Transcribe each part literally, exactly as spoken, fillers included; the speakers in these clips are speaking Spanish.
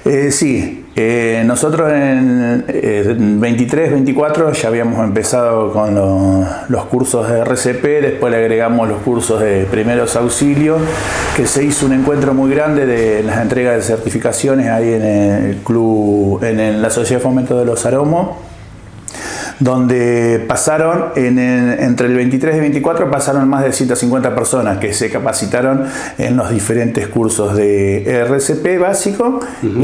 Eh, sí, eh, nosotros en eh, veintitrés, veinticuatro ya habíamos empezado con lo, los cursos de R C P, después le agregamos los cursos de primeros auxilios, que se hizo un encuentro muy grande de las entregas de certificaciones ahí en el club, en, el, la Sociedad de Fomento de los Aromos, donde pasaron, en el, entre el veintitrés y veinticuatro pasaron más de ciento cincuenta personas que se capacitaron en los diferentes cursos de R C P básico uh-huh.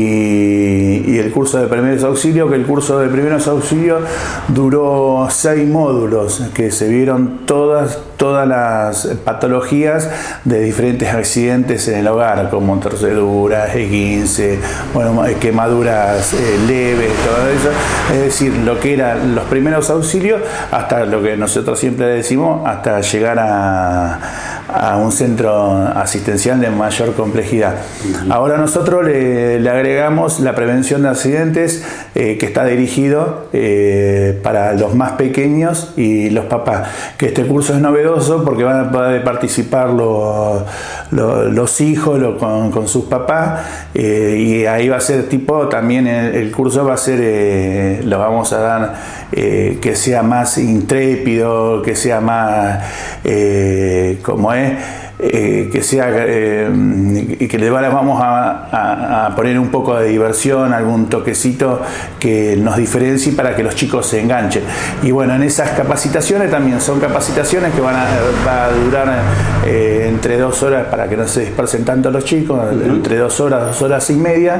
y, y el curso de primeros auxilios, que el curso de primeros auxilios duró seis módulos, que se vieron todas, todas las patologías de diferentes accidentes en el hogar, como torceduras, esguince, bueno, quemaduras eh, leves, todo eso, es decir, lo que era los primeros auxilios hasta lo que nosotros siempre decimos, hasta llegar a, a un centro asistencial de mayor complejidad. Uh-huh. Ahora nosotros le, le agregamos la prevención de accidentes, eh, que está dirigido eh, para los más pequeños y los papás, que este curso es novedoso porque van a poder participar los, los, los hijos los, con, con sus papás, eh, y ahí va a ser tipo, también el, el curso va a ser, eh, lo vamos a dar Eh, que sea más intrépido, que sea más, eh, como es, eh, que sea, eh, y que le vamos a, a, a poner un poco de diversión, algún toquecito que nos diferencie para que los chicos se enganchen. Y bueno, en esas capacitaciones también son capacitaciones que van a, va a durar eh, entre dos horas para que no se dispersen tanto los chicos, uh-huh. entre dos horas, dos horas y media.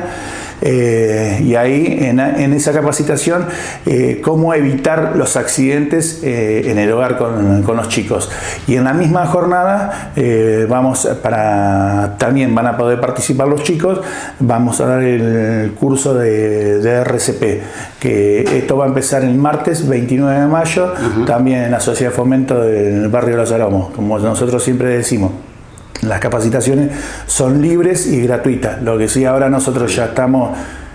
Eh, y ahí en, en esa capacitación eh, cómo evitar los accidentes eh, en el hogar con, con los chicos, y en la misma jornada eh, vamos para también van a poder participar los chicos, vamos a dar el curso de, de R C P, que esto va a empezar el martes veintinueve de mayo, uh-huh. también en la Sociedad de Fomento del barrio Los Aromos, como nosotros siempre decimos. Las capacitaciones son libres y gratuitas. Lo que sí, ahora nosotros ya estamos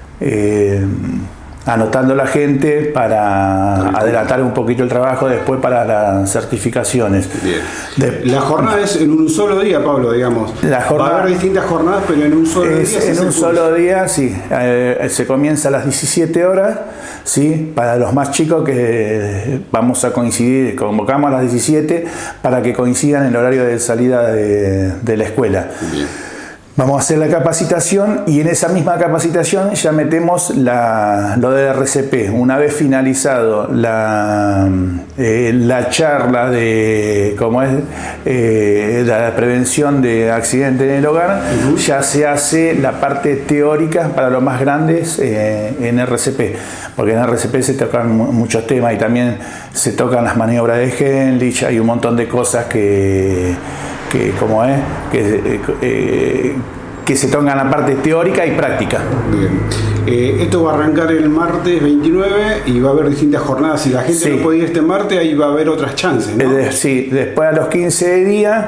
eh, anotando a la gente para adelantar un poquito el trabajo después para las certificaciones. Bien. De, la jornada es en un solo día, Pablo, digamos. La jornada, va a haber distintas jornadas, pero en un solo es, día. En un curso. solo día, sí. Eh, se comienza a las diecisiete horas, ¿sí? Para los más chicos que vamos a coincidir, convocamos a las diecisiete para que coincidan en el horario de salida de, de la escuela. Bien. Vamos a hacer la capacitación y en esa misma capacitación ya metemos la, lo de R C P. Una vez finalizado la, eh, la charla de cómo es eh, la prevención de accidentes en el hogar, uh-huh. ya se hace la parte teórica para los más grandes eh, en R C P, porque en R C P se tocan muchos temas y también se tocan las maniobras de Henlich, hay un montón de cosas que que como es que, eh, que se tocan la parte teórica y práctica. Bien. Eh, esto va a arrancar el martes veintinueve y va a haber distintas jornadas. Si la gente sí. no puede ir este martes, ahí va a haber otras chances, ¿no? Eh, sí, después a los quince días,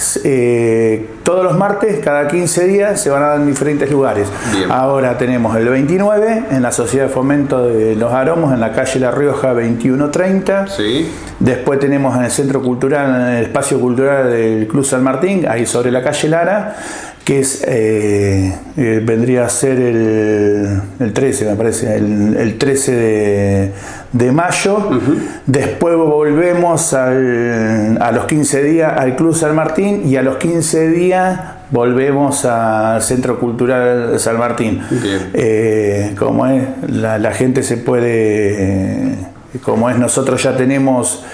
eh, todos los martes, cada quince días se van a dar en diferentes lugares. Bien. Ahora tenemos el veintinueve en la Sociedad de Fomento de los Aromos, en la calle La Rioja veintiuno treinta. Sí. Después tenemos en el Centro Cultural, en el Espacio Cultural del Club San Martín, ahí sobre la calle Lara, que es eh, eh, vendría a ser el, el trece, me parece, el, el trece de, de mayo. Uh-huh. Después volvemos al, a los quince días al Club San Martín y a los quince días volvemos al Centro Cultural San Martín. Eh, como es, la, la gente se puede, como es, nosotros ya tenemos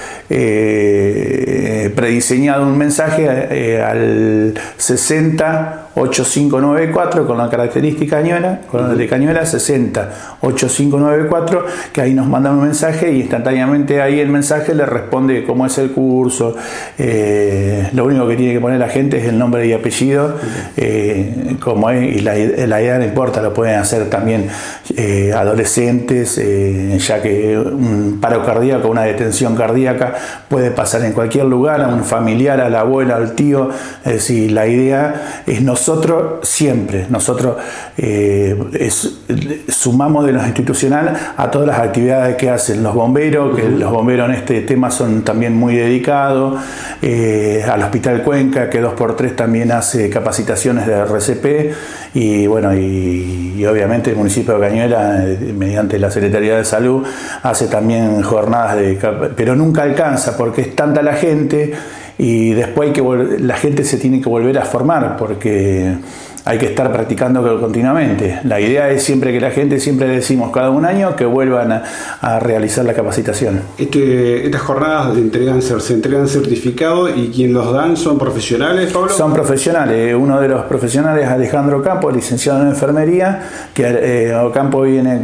eh, prediseñado un mensaje eh, al sesenta ocho cinco nueve cuatro con la característica Cañuela, con de Cañuela sesenta ocho cinco nueve cuatro, que ahí nos mandan un mensaje y instantáneamente ahí el mensaje le responde cómo es el curso. Eh, lo único que tiene que poner la gente es el nombre y apellido, eh, como es, y la, la edad no importa, lo pueden hacer también eh, adolescentes, eh, ya que un paro cardíaco, una detención cardíaca puede pasar en cualquier lugar, a un familiar, a la abuela, al tío. Es decir, la idea es no nosotros siempre, nosotros eh, es, sumamos de lo institucional a todas las actividades que hacen los bomberos, que uh-huh. los bomberos en este tema son también muy dedicados, eh, al Hospital Cuenca, que dos por tres también hace capacitaciones de R C P, y bueno, y, y obviamente el municipio de Cañuelas, eh, mediante la Secretaría de Salud, hace también jornadas de, pero nunca alcanza porque es tanta la gente y después hay que vol- la gente se tiene que volver a formar porque hay que estar practicando continuamente. La idea es siempre que la gente, siempre decimos cada un año que vuelvan a, a realizar la capacitación. Este, estas jornadas de entregan, se entregan certificados y quien los dan son profesionales, Pablo. Son profesionales. Uno de los profesionales es Alejandro Ocampo, licenciado en enfermería, que eh, Ocampo viene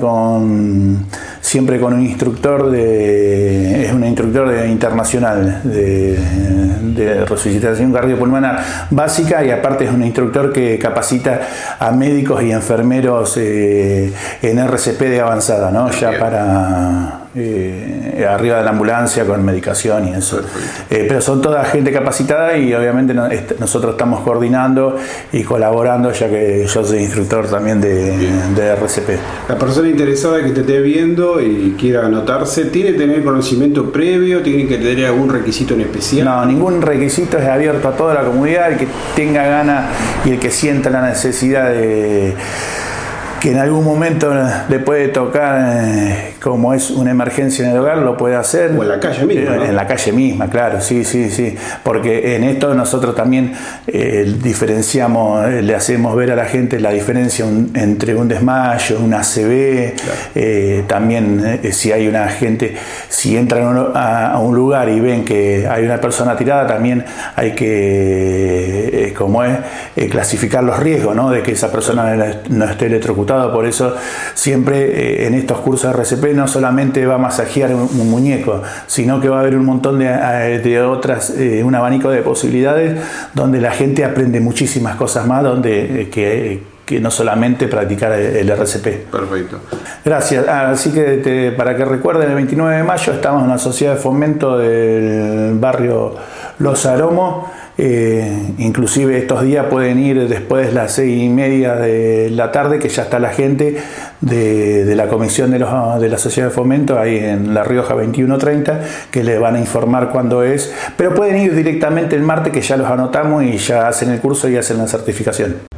con siempre con un instructor de es un instructor de, internacional de, de resucitación cardiopulmonar básica y aparte es un instructor que capacita a médicos y enfermeros eh, en R C P de avanzada, ¿no? Ya Bien. para eh, arriba de la ambulancia con medicación y eso. Eh, pero son toda gente capacitada y obviamente no, est- nosotros estamos coordinando y colaborando, ya que yo soy instructor también de, de R C P. La persona interesada que te esté viendo y quiera anotarse, ¿tiene que tener conocimiento previo? ¿Tiene que tener algún requisito en especial? No, ningún requisito, es abierto a toda la comunidad, el que tenga ganas y el que sienta la necesidad de que en algún momento le puede tocar, eh, como es una emergencia en el hogar, lo puede hacer. O en la calle misma, ¿no? En la calle misma, claro, sí, sí, sí. Porque en esto nosotros también eh, diferenciamos, eh, le hacemos ver a la gente la diferencia un, entre un desmayo, un A C V, claro. eh, también eh, si hay una gente, si entran a, a un lugar y ven que hay una persona tirada, también hay que, eh, como es, eh, clasificar los riesgos, ¿no? De que esa persona no esté electrocutada. Por eso siempre eh, en estos cursos de R C P no solamente va a masajear un, un muñeco, sino que va a haber un montón de, de otras, eh, un abanico de posibilidades donde la gente aprende muchísimas cosas más, donde eh, que, que no solamente practicar el R C P. Perfecto. Gracias. Ah, así que te, para que recuerden, el veintinueve de mayo estamos en la Sociedad de Fomento del barrio Los Aromos. Eh, inclusive estos días pueden ir después de las seis y media de la tarde, que ya está la gente de, de la comisión de, los, de la Sociedad de Fomento ahí en La Rioja veintiuno treinta, que les van a informar cuándo es, pero pueden ir directamente el martes, que ya los anotamos y ya hacen el curso y hacen la certificación.